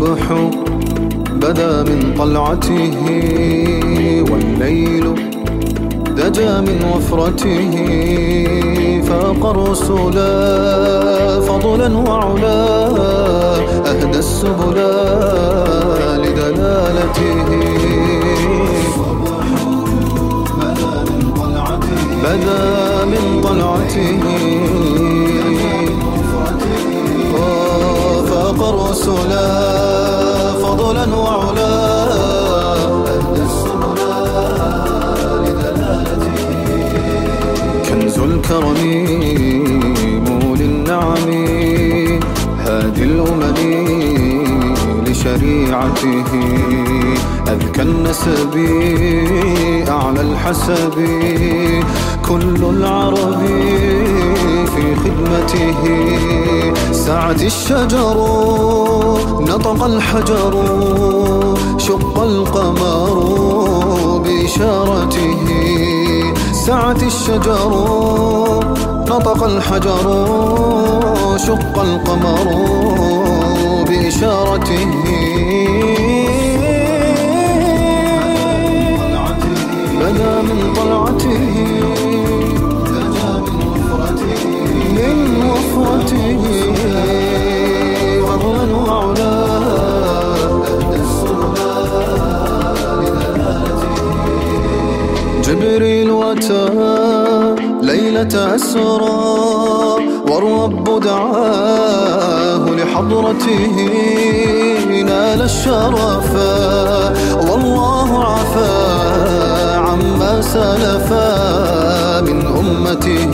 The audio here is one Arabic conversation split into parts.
الصبح بدا من طلعته، والليل دجا من وفرته، فاق الرسلا فضلا وعلا، أهدى السبل لدلالته. بدا من طلعته فاق الرسلا فضلا وعلا، أهدى السبل لدلالته. كنز الكرم مولي النعم، هادي الأمم لشريعته، أذكى النسب أعلى الحسب، كل العرب في خدمته. سعت الشجر نطق الحجر، شق القمر بإشارته. سعت الشجر نطق الحجر، شق القمر بإشارته. بدا من طلعته من وفرته، فضلا وعلا، أهدى السبل لدلالته. جبريل أتى ليلة أسرى، والرب دعاه لحضرته، نال الشرفا والله عفا عما سلفا من أمته.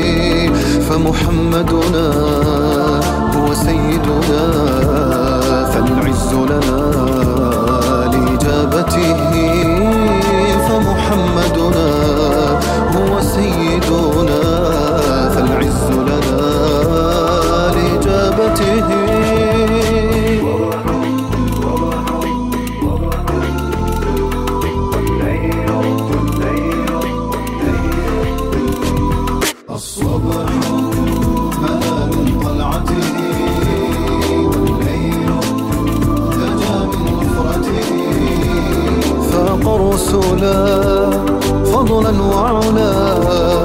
فمحمدنا هو سيدنا، فالعز لنا لإجابته. فمحمدنا هو سيدنا، فالعز لنا لإجابته. الصبح بدا من طلعته، والليل دجا من وفرته، فاق الرسلا فضلا وعلا،